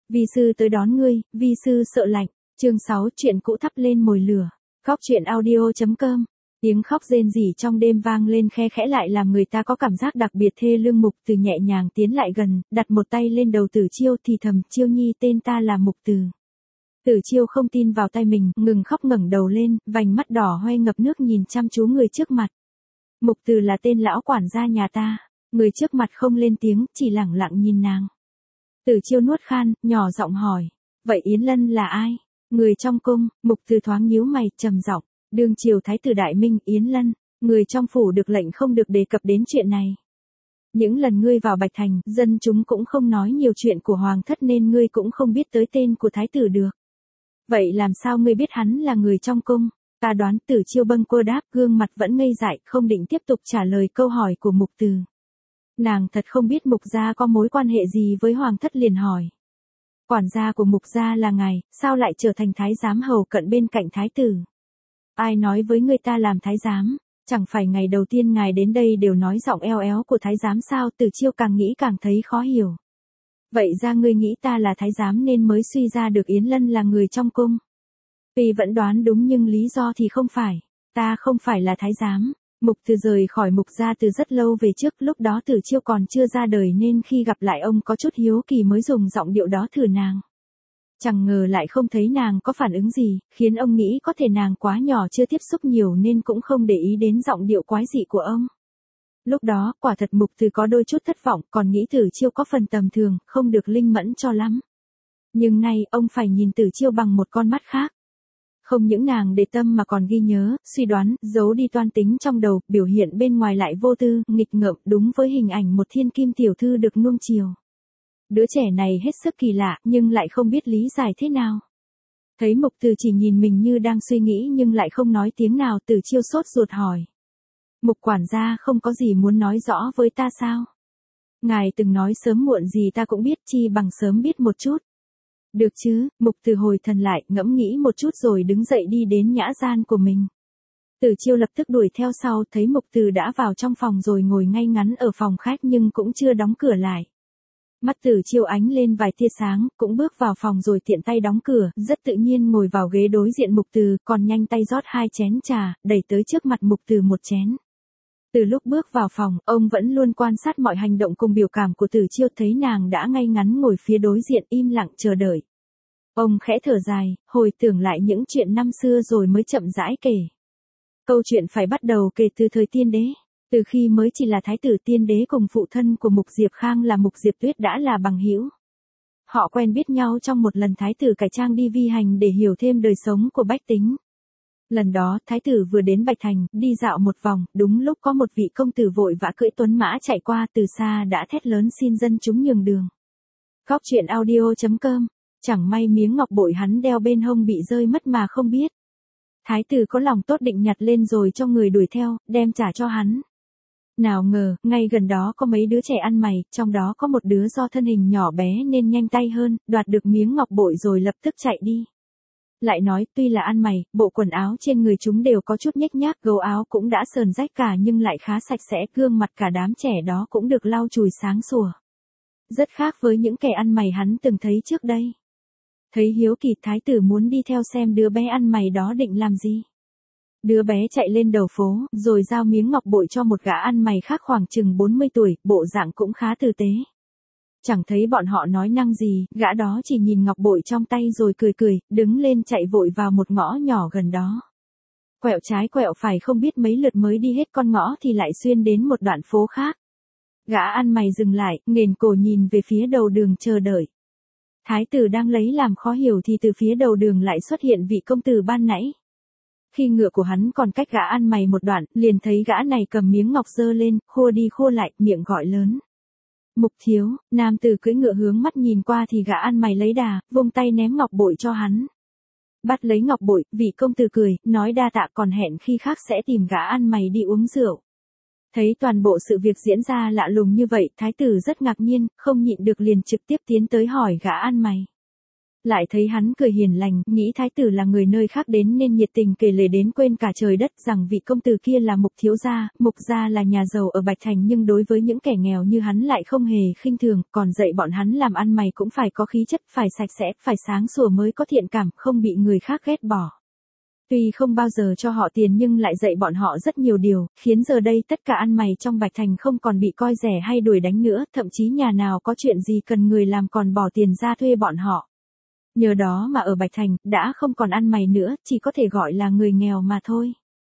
Vi sư tới đón ngươi, vi sư sợ lạnh. Chương 6, chuyện cũ thắp lên mồi lửa. Khóc chuyện audio.com. Tiếng khóc rên rỉ trong đêm vang lên khe khẽ lại làm người ta có cảm giác đặc biệt thê lương. Mục Từ nhẹ nhàng tiến lại gần, đặt một tay lên đầu Tử Chiêu thì thầm, Chiêu nhi, tên ta là Mục Từ. Tử Chiêu không tin vào tay mình, ngừng khóc ngẩng đầu lên, vành mắt đỏ hoe ngập nước nhìn chăm chú người trước mặt. Mục Từ là tên lão quản gia nhà ta. Người trước mặt không lên tiếng, chỉ lẳng lặng nhìn nàng. Tử Chiêu nuốt khan, nhỏ giọng hỏi. Vậy Yến Lân là ai? Người trong cung. Mục Từ thoáng nhíu mày, trầm giọng. Đương triều thái tử Đại Minh, Yến Lân. Người trong phủ được lệnh không được đề cập đến chuyện này. Những lần ngươi vào Bạch Thành, dân chúng cũng không nói nhiều chuyện của hoàng thất nên ngươi cũng không biết tới tên của thái tử được. Vậy làm sao ngươi biết hắn là người trong cung? Ta đoán. Tử Chiêu bâng quơ đáp, gương mặt vẫn ngây dại, không định tiếp tục trả lời câu hỏi của Mục Từ. Nàng thật không biết Mục gia có mối quan hệ gì với hoàng thất, liền hỏi. Quản gia của Mục gia là ngài, sao lại trở thành thái giám hầu cận bên cạnh thái tử? Ai nói với người ta làm thái giám? Chẳng phải ngày đầu tiên ngài đến đây đều nói giọng eo éo của thái giám sao? Tử Chiêu càng nghĩ càng thấy khó hiểu. Vậy ra ngươi nghĩ ta là thái giám nên mới suy ra được Yến Lân là người trong cung. Tuy vẫn đoán đúng nhưng lý do thì không phải. Ta không phải là thái giám. Mục Từ rời khỏi Mục gia từ rất lâu về trước, lúc đó Tử Chiêu còn chưa ra đời nên khi gặp lại ông có chút hiếu kỳ mới dùng giọng điệu đó thử nàng. Chẳng ngờ lại không thấy nàng có phản ứng gì, khiến ông nghĩ có thể nàng quá nhỏ chưa tiếp xúc nhiều nên cũng không để ý đến giọng điệu quái dị của ông. Lúc đó, quả thật Mục Từ có đôi chút thất vọng, còn nghĩ Tử Chiêu có phần tầm thường, không được linh mẫn cho lắm. Nhưng nay, ông phải nhìn Tử Chiêu bằng một con mắt khác. Không những nàng để tâm mà còn ghi nhớ, suy đoán, giấu đi toan tính trong đầu, biểu hiện bên ngoài lại vô tư, nghịch ngợm, đúng với hình ảnh một thiên kim tiểu thư được nuông chiều. Đứa trẻ này hết sức kỳ lạ, nhưng lại không biết lý giải thế nào. Thấy Mục Từ chỉ nhìn mình như đang suy nghĩ nhưng lại không nói tiếng nào, Tử Chiêu sốt ruột hỏi. Mục quản gia không có gì muốn nói rõ với ta sao? Ngài từng nói sớm muộn gì ta cũng biết, chi bằng sớm biết một chút. Được chứ. Mục Từ hồi thần lại, ngẫm nghĩ một chút rồi đứng dậy đi đến nhã gian của mình. Tử Chiêu lập tức đuổi theo sau, thấy Mục Từ đã vào trong phòng rồi ngồi ngay ngắn ở phòng khách nhưng cũng chưa đóng cửa lại. Mắt Tử Chiêu ánh lên vài tia sáng, cũng bước vào phòng rồi tiện tay đóng cửa, rất tự nhiên ngồi vào ghế đối diện Mục Từ, còn nhanh tay rót 2 chén trà, đẩy tới trước mặt Mục Từ một chén. Từ lúc bước vào phòng, ông vẫn luôn quan sát mọi hành động cùng biểu cảm của Tử Chiêu, thấy nàng đã ngay ngắn ngồi phía đối diện im lặng chờ đợi. Ông khẽ thở dài, hồi tưởng lại những chuyện năm xưa rồi mới chậm rãi kể. Câu chuyện phải bắt đầu kể từ thời Tiên Đế. Từ khi mới chỉ là thái tử, Tiên Đế cùng phụ thân của Mục Diệp Khang là Mục Diệp Tuyết đã là bằng hữu. Họ quen biết nhau trong một lần thái tử cải trang đi vi hành để hiểu thêm đời sống của bách tính. Lần đó, thái tử vừa đến Bạch Thành, đi dạo một vòng, đúng lúc có một vị công tử vội vã cưỡi tuấn mã chạy qua, từ xa đã thét lớn xin dân chúng nhường đường. Khóc chuyện audio.com. Chẳng may miếng ngọc bội hắn đeo bên hông bị rơi mất mà không biết. Thái tử có lòng tốt định nhặt lên rồi cho người đuổi theo, đem trả cho hắn. Nào ngờ, ngay gần đó có mấy đứa trẻ ăn mày, trong đó có một đứa do thân hình nhỏ bé nên nhanh tay hơn, đoạt được miếng ngọc bội rồi lập tức chạy đi. Lại nói, tuy là ăn mày, bộ quần áo trên người chúng đều có chút nhếch nhác, gấu áo cũng đã sờn rách cả nhưng lại khá sạch sẽ, gương mặt cả đám trẻ đó cũng được lau chùi sáng sủa. Rất khác với những kẻ ăn mày hắn từng thấy trước đây. Thấy hiếu kỳ, thái tử muốn đi theo xem đứa bé ăn mày đó định làm gì. Đứa bé chạy lên đầu phố, rồi giao miếng ngọc bội cho một gã ăn mày khác khoảng chừng 40 tuổi, bộ dạng cũng khá tử tế. Chẳng thấy bọn họ nói năng gì, gã đó chỉ nhìn ngọc bội trong tay rồi cười cười, đứng lên chạy vội vào một ngõ nhỏ gần đó. Quẹo trái quẹo phải không biết mấy lượt mới đi hết con ngõ thì lại xuyên đến một đoạn phố khác. Gã ăn mày dừng lại, nghển cổ nhìn về phía đầu đường chờ đợi. Thái tử đang lấy làm khó hiểu thì từ phía đầu đường lại xuất hiện vị công tử ban nãy. Khi ngựa của hắn còn cách gã ăn mày một đoạn, liền thấy gã này cầm miếng ngọc giơ lên, khua đi khua lại, miệng gọi lớn. Mục thiếu. Nam tử cưỡi ngựa hướng mắt nhìn qua thì gã ăn mày lấy đà, vung tay ném ngọc bội cho hắn. Bắt lấy ngọc bội, vị công tử cười, nói đa tạ, còn hẹn khi khác sẽ tìm gã ăn mày đi uống rượu. Thấy toàn bộ sự việc diễn ra lạ lùng như vậy, thái tử rất ngạc nhiên, không nhịn được liền trực tiếp tiến tới hỏi gã ăn mày. Lại thấy hắn cười hiền lành, nghĩ thái tử là người nơi khác đến nên nhiệt tình kể lể đến quên cả trời đất rằng vị công tử kia là Mục thiếu gia, Mục gia là nhà giàu ở Bạch Thành nhưng đối với những kẻ nghèo như hắn lại không hề khinh thường, còn dạy bọn hắn làm ăn mày cũng phải có khí chất, phải sạch sẽ, phải sáng sủa mới có thiện cảm, không bị người khác ghét bỏ. Tuy không bao giờ cho họ tiền nhưng lại dạy bọn họ rất nhiều điều, khiến giờ đây tất cả ăn mày trong Bạch Thành không còn bị coi rẻ hay đuổi đánh nữa, thậm chí nhà nào có chuyện gì cần người làm còn bỏ tiền ra thuê bọn họ. Nhờ đó mà ở Bạch Thành, đã không còn ăn mày nữa, chỉ có thể gọi là người nghèo mà thôi.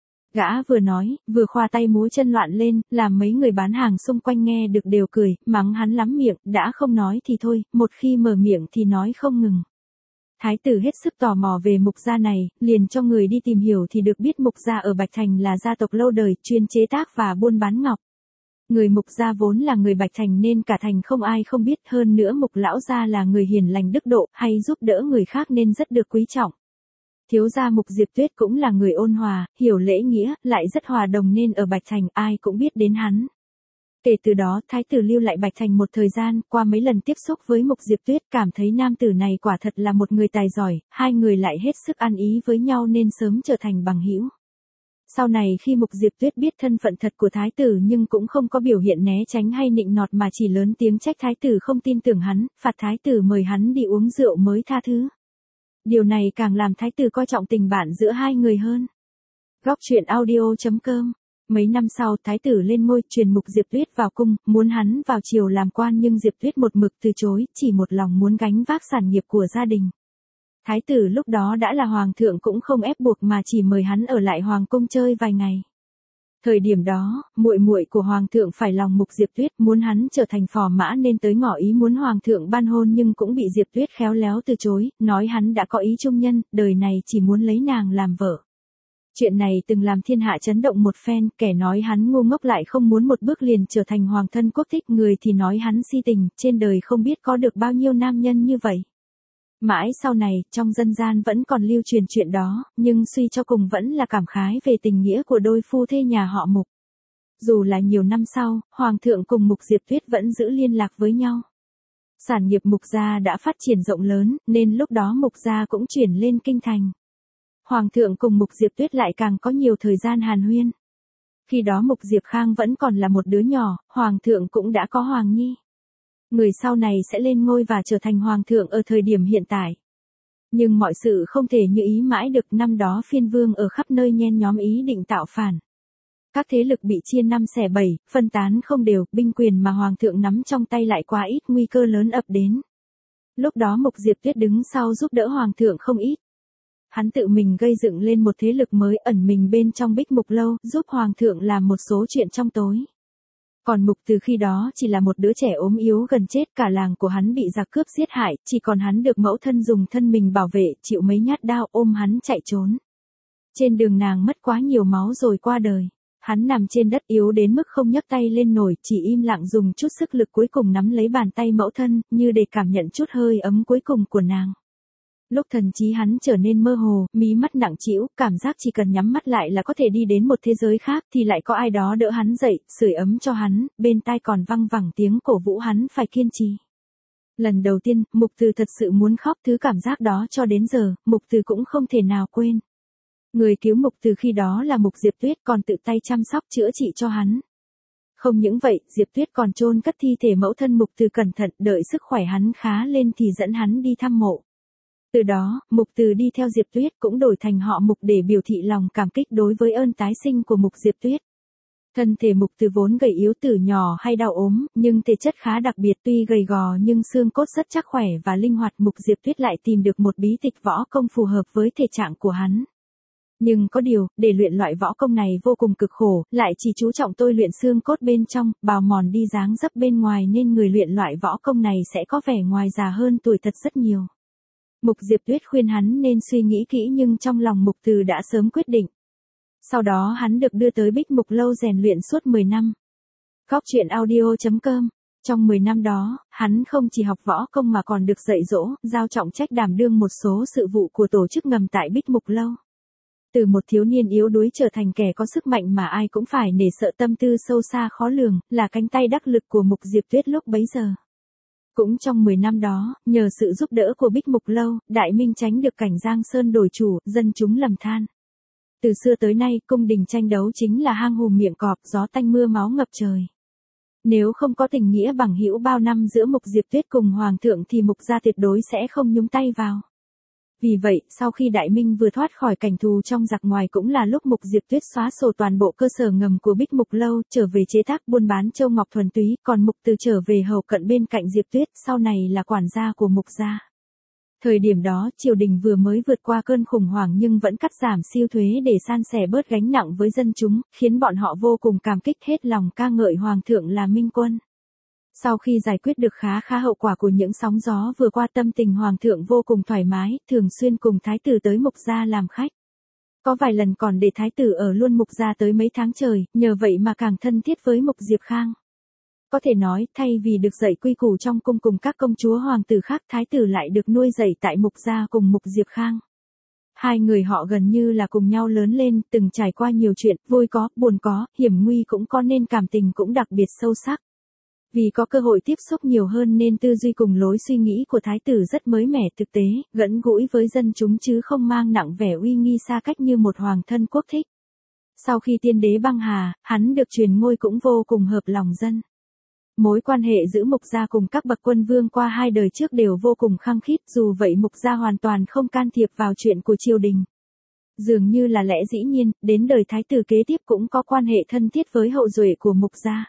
Gã vừa nói, vừa khoa tay múa chân loạn lên, làm mấy người bán hàng xung quanh nghe được đều cười, mắng hắn lắm miệng, đã không nói thì thôi, một khi mở miệng thì nói không ngừng. Thái tử hết sức tò mò về Mục gia này, liền cho người đi tìm hiểu thì được biết Mục gia ở Bạch Thành là gia tộc lâu đời, chuyên chế tác và buôn bán ngọc. Người Mục gia vốn là người Bạch Thành nên cả thành không ai không biết, hơn nữa Mục lão gia là người hiền lành đức độ, hay giúp đỡ người khác nên rất được quý trọng. Thiếu gia Mục Diệp Tuyết cũng là người ôn hòa, hiểu lễ nghĩa, lại rất hòa đồng nên ở Bạch Thành ai cũng biết đến hắn. Kể từ đó, thái tử lưu lại Bạch Thành một thời gian, qua mấy lần tiếp xúc với Mục Diệp Tuyết cảm thấy nam tử này quả thật là một người tài giỏi, hai người lại hết sức ăn ý với nhau nên sớm trở thành bằng hữu. Sau này khi Mục Diệp Tuyết biết thân phận thật của thái tử nhưng cũng không có biểu hiện né tránh hay nịnh nọt mà chỉ lớn tiếng trách thái tử không tin tưởng hắn, phạt thái tử mời hắn đi uống rượu mới tha thứ. Điều này càng làm thái tử coi trọng tình bạn giữa hai người hơn. Góc truyện audio.com. Mấy năm sau, thái tử lên ngôi, truyền Mục Diệp Tuyết vào cung, muốn hắn vào triều làm quan nhưng Diệp Tuyết một mực từ chối, chỉ một lòng muốn gánh vác sản nghiệp của gia đình. Thái tử lúc đó đã là hoàng thượng cũng không ép buộc mà chỉ mời hắn ở lại hoàng cung chơi vài ngày. Thời điểm đó, muội muội của hoàng thượng phải lòng Mục Diệp Tuyết, muốn hắn trở thành phò mã nên tới ngỏ ý muốn hoàng thượng ban hôn nhưng cũng bị Diệp Tuyết khéo léo từ chối, nói hắn đã có ý trung nhân, đời này chỉ muốn lấy nàng làm vợ. Chuyện này từng làm thiên hạ chấn động một phen, kẻ nói hắn ngu ngốc lại không muốn một bước liền trở thành hoàng thân quốc thích, người thì nói hắn si tình, trên đời không biết có được bao nhiêu nam nhân như vậy. Mãi sau này, trong dân gian vẫn còn lưu truyền chuyện đó, nhưng suy cho cùng vẫn là cảm khái về tình nghĩa của đôi phu thê nhà họ Mục. Dù là nhiều năm sau, Hoàng thượng cùng Mục Diệp Tuyết vẫn giữ liên lạc với nhau. Sản nghiệp Mục gia đã phát triển rộng lớn, nên lúc đó Mục gia cũng chuyển lên kinh thành. Hoàng thượng cùng Mục Diệp Tuyết lại càng có nhiều thời gian hàn huyên. Khi đó Mục Diệp Khang vẫn còn là một đứa nhỏ, Hoàng thượng cũng đã có Hoàng Nhi. Người sau này sẽ lên ngôi và trở thành hoàng thượng ở thời điểm hiện tại. Nhưng mọi sự không thể như ý mãi được, năm đó phiên vương ở khắp nơi nhen nhóm ý định tạo phản. Các thế lực bị chia năm xẻ bảy, phân tán không đều, binh quyền mà hoàng thượng nắm trong tay lại quá ít, nguy cơ lớn ập đến. Lúc đó Mục Diệp Tuyết đứng sau giúp đỡ hoàng thượng không ít. Hắn tự mình gây dựng lên một thế lực mới, ẩn mình bên trong Bích Mục Lâu, giúp hoàng thượng làm một số chuyện trong tối. Còn Mục từ khi đó chỉ là một đứa trẻ ốm yếu gần chết, cả làng của hắn bị giặc cướp giết hại, chỉ còn hắn được mẫu thân dùng thân mình bảo vệ, chịu mấy nhát đao ôm hắn chạy trốn. Trên đường nàng mất quá nhiều máu rồi qua đời. Hắn nằm trên đất yếu đến mức không nhấc tay lên nổi, chỉ im lặng dùng chút sức lực cuối cùng nắm lấy bàn tay mẫu thân, như để cảm nhận chút hơi ấm cuối cùng của nàng. Lúc thần trí hắn trở nên mơ hồ, mí mắt nặng trĩu, cảm giác chỉ cần nhắm mắt lại là có thể đi đến một thế giới khác thì lại có ai đó đỡ hắn dậy, sưởi ấm cho hắn, bên tai còn văng vẳng tiếng cổ vũ hắn phải kiên trì. Lần đầu tiên, Mục Từ thật sự muốn khóc, thứ cảm giác đó cho đến giờ, Mục Từ cũng không thể nào quên. Người cứu Mục Từ khi đó là Mục Diệp Tuyết, còn tự tay chăm sóc chữa trị cho hắn. Không những vậy, Diệp Tuyết còn chôn cất thi thể mẫu thân Mục Từ cẩn thận, đợi sức khỏe hắn khá lên thì dẫn hắn đi thăm mộ. Từ đó, Mục Từ đi theo Diệp Tuyết cũng đổi thành họ Mục để biểu thị lòng cảm kích đối với ơn tái sinh của Mục Diệp Tuyết. Thân thể Mục Từ vốn gầy yếu từ nhỏ hay đau ốm, nhưng thể chất khá đặc biệt, tuy gầy gò nhưng xương cốt rất chắc khỏe và linh hoạt. Mục Diệp Tuyết lại tìm được một bí tịch võ công phù hợp với thể trạng của hắn. Nhưng có điều, để luyện loại võ công này vô cùng cực khổ, lại chỉ chú trọng tôi luyện xương cốt bên trong, bào mòn đi dáng dấp bên ngoài nên người luyện loại võ công này sẽ có vẻ ngoài già hơn tuổi thật rất nhiều. Mục Diệp Tuyết khuyên hắn nên suy nghĩ kỹ nhưng trong lòng Mục Từ đã sớm quyết định. Sau đó hắn được đưa tới Bích Mục Lâu rèn luyện suốt 10 năm. Góc truyện audio.com. Trong 10 năm đó, hắn không chỉ học võ công mà còn được dạy dỗ, giao trọng trách đảm đương một số sự vụ của tổ chức ngầm tại Bích Mục Lâu. Từ một thiếu niên yếu đuối trở thành kẻ có sức mạnh mà ai cũng phải nể sợ, tâm tư sâu xa khó lường, là cánh tay đắc lực của Mục Diệp Tuyết lúc bấy giờ. Cũng trong 10 năm đó, nhờ sự giúp đỡ của Bích Mục Lâu, Đại Minh tránh được cảnh Giang Sơn đổi chủ, dân chúng lầm than. Từ xưa tới nay, cung đình tranh đấu chính là hang hùm miệng cọp, gió tanh mưa máu ngập trời. Nếu không có tình nghĩa bằng hữu bao năm giữa Mục Diệp Tuyết cùng Hoàng thượng thì Mục gia tuyệt đối sẽ không nhúng tay vào. Vì vậy, sau khi Đại Minh vừa thoát khỏi cảnh thù trong giặc ngoài cũng là lúc Mục Diệp Tuyết xóa sổ toàn bộ cơ sở ngầm của Bích Mục Lâu, trở về chế tác buôn bán châu ngọc thuần túy, còn Mục Từ trở về hầu cận bên cạnh Diệp Tuyết, sau này là quản gia của Mục gia. Thời điểm đó, triều đình vừa mới vượt qua cơn khủng hoảng nhưng vẫn cắt giảm siêu thuế để san sẻ bớt gánh nặng với dân chúng, khiến bọn họ vô cùng cảm kích, hết lòng ca ngợi Hoàng thượng là minh quân. Sau khi giải quyết được khá hậu quả của những sóng gió vừa qua, tâm tình Hoàng thượng vô cùng thoải mái, thường xuyên cùng Thái tử tới Mục gia làm khách. Có vài lần còn để Thái tử ở luôn Mục gia tới mấy tháng trời, nhờ vậy mà càng thân thiết với Mục Diệp Khang. Có thể nói, thay vì được dạy quy củ trong cung cùng các công chúa hoàng tử khác, Thái tử lại được nuôi dạy tại Mục gia cùng Mục Diệp Khang. Hai người họ gần như là cùng nhau lớn lên, từng trải qua nhiều chuyện, vui có, buồn có, hiểm nguy cũng có nên cảm tình cũng đặc biệt sâu sắc. Vì có cơ hội tiếp xúc nhiều hơn nên tư duy cùng lối suy nghĩ của Thái tử rất mới mẻ, thực tế, gần gũi với dân chúng chứ không mang nặng vẻ uy nghi xa cách như một hoàng thân quốc thích. Sau khi tiên đế băng hà, hắn được truyền ngôi cũng vô cùng hợp lòng dân. Mối quan hệ giữa Mục gia cùng các bậc quân vương qua hai đời trước đều vô cùng khăng khít, dù vậy Mục gia hoàn toàn không can thiệp vào chuyện của triều đình. Dường như là lẽ dĩ nhiên, đến đời Thái tử kế tiếp cũng có quan hệ thân thiết với hậu duệ của Mục gia.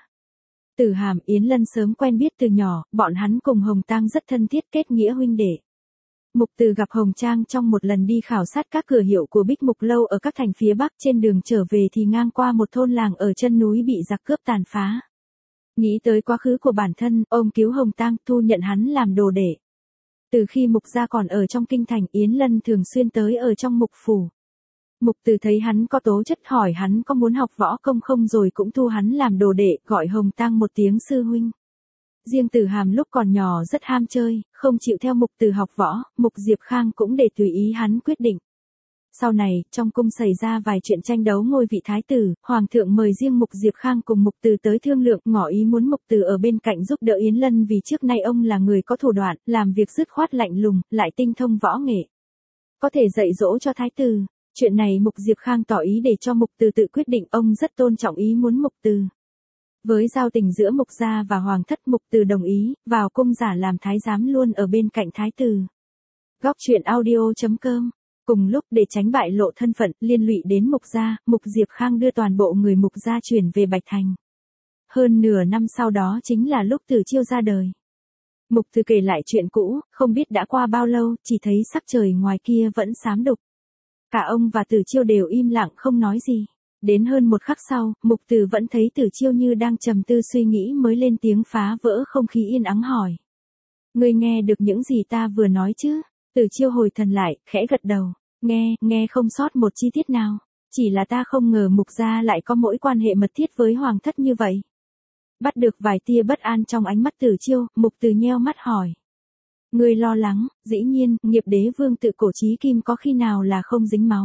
Tử Hàm, Yến Lân sớm quen biết từ nhỏ, bọn hắn cùng Hồng Tang rất thân thiết, kết nghĩa huynh đệ. Mục Từ gặp Hồng Trang trong một lần đi khảo sát các cửa hiệu của Bích Mục Lâu ở các thành phía Bắc, trên đường trở về thì ngang qua một thôn làng ở chân núi bị giặc cướp tàn phá. Nghĩ tới quá khứ của bản thân, ông cứu Hồng Tang, thu nhận hắn làm đồ đệ. Từ khi Mục gia còn ở trong kinh thành, Yến Lân thường xuyên tới ở trong Mục phủ. Mục Từ thấy hắn có tố chất, hỏi hắn có muốn học võ công không, rồi cũng thu hắn làm đồ đệ, gọi Hồng Tang một tiếng sư huynh. Riêng Tử Hàm lúc còn nhỏ rất ham chơi, không chịu theo Mục Từ học võ, Mục Diệp Khang cũng để tùy ý hắn quyết định. Sau này, trong cung xảy ra vài chuyện tranh đấu ngôi vị thái tử, Hoàng thượng mời riêng Mục Diệp Khang cùng Mục Từ tới thương lượng, ngỏ ý muốn Mục Từ ở bên cạnh giúp đỡ Yến Lân vì trước nay ông là người có thủ đoạn, làm việc dứt khoát lạnh lùng, lại tinh thông võ nghệ. Có thể dạy dỗ cho thái tử. Chuyện này Mục Diệp Khang tỏ ý để cho Mục Từ tự quyết định, ông rất tôn trọng ý muốn Mục Từ. Với giao tình giữa Mục gia và Hoàng thất, Mục Từ đồng ý, vào cung giả làm thái giám luôn ở bên cạnh thái tử. Góc truyện audio.com. Cùng lúc để tránh bại lộ thân phận, liên lụy đến Mục gia, Mục Diệp Khang đưa toàn bộ người Mục gia chuyển về Bạch Thành. Hơn nửa năm sau đó chính là lúc Tử Chiêu ra đời. Mục Từ kể lại chuyện cũ, không biết đã qua bao lâu, chỉ thấy sắc trời ngoài kia vẫn xám đục. Cả ông và Tử Chiêu đều im lặng không nói gì. Đến hơn một khắc sau, Mục Từ vẫn thấy Tử Chiêu như đang trầm tư suy nghĩ mới lên tiếng phá vỡ không khí yên ắng hỏi. Ngươi nghe được những gì ta vừa nói chứ? Tử Chiêu hồi thần lại, khẽ gật đầu. Nghe không sót một chi tiết nào. Chỉ là ta không ngờ Mục gia lại có mối quan hệ mật thiết với Hoàng thất như vậy. Bắt được vài tia bất an trong ánh mắt Tử Chiêu, Mục Từ nheo mắt hỏi. Ngươi lo lắng, dĩ nhiên, nghiệp đế vương tự cổ chí kim có khi nào là không dính máu.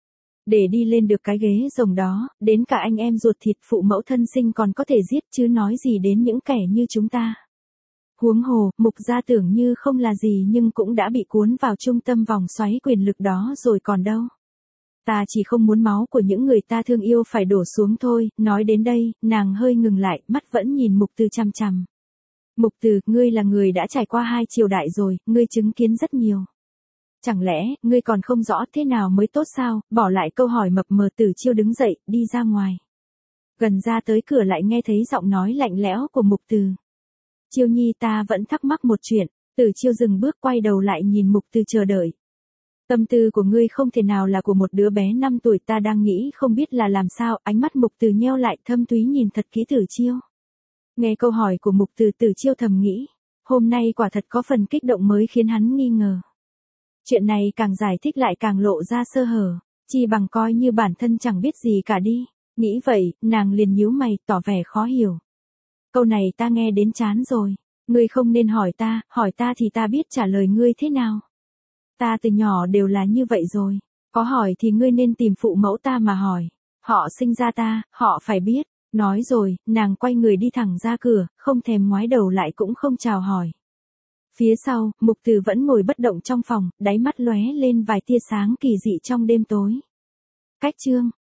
Để đi lên được cái ghế rồng đó, đến cả anh em ruột thịt phụ mẫu thân sinh còn có thể giết, chứ nói gì đến những kẻ như chúng ta. Huống hồ, Mục gia tưởng như không là gì nhưng cũng đã bị cuốn vào trung tâm vòng xoáy quyền lực đó rồi còn đâu. Ta chỉ không muốn máu của những người ta thương yêu phải đổ xuống thôi. Nói đến đây, nàng hơi ngừng lại, mắt vẫn nhìn Mục Từ chằm chằm. Mục Từ, ngươi là người đã trải qua 2 triều đại rồi, ngươi chứng kiến rất nhiều. Chẳng lẽ, ngươi còn không rõ thế nào mới tốt sao? Bỏ lại câu hỏi mập mờ, Tử Chiêu đứng dậy, đi ra ngoài. Gần ra tới cửa lại nghe thấy giọng nói lạnh lẽo của Mục Từ. Chiêu nhi, ta vẫn thắc mắc một chuyện. Tử Chiêu dừng bước quay đầu lại nhìn Mục Từ chờ đợi. Tâm tư của ngươi không thể nào là của một đứa bé 5 tuổi, ta đang nghĩ không biết là làm sao. Ánh mắt Mục Từ nheo lại, thâm thúy nhìn thật kỹ Tử Chiêu. Nghe câu hỏi của Mục Từ, Tử Chiêu thầm nghĩ. Hôm nay quả thật có phần kích động mới khiến hắn nghi ngờ. Chuyện này càng giải thích lại càng lộ ra sơ hở. Chi bằng coi như bản thân chẳng biết gì cả đi. Nghĩ vậy, nàng liền nhíu mày, tỏ vẻ khó hiểu. Câu này ta nghe đến chán rồi. Ngươi không nên hỏi ta thì ta biết trả lời ngươi thế nào. Ta từ nhỏ đều là như vậy rồi. Có hỏi thì ngươi nên tìm phụ mẫu ta mà hỏi. Họ sinh ra ta, họ phải biết. Nói rồi, nàng quay người đi thẳng ra cửa, không thèm ngoái đầu lại cũng không chào hỏi. Phía sau, Mục Từ vẫn ngồi bất động trong phòng, đáy mắt lóe lên vài tia sáng kỳ dị trong đêm tối. Cách chương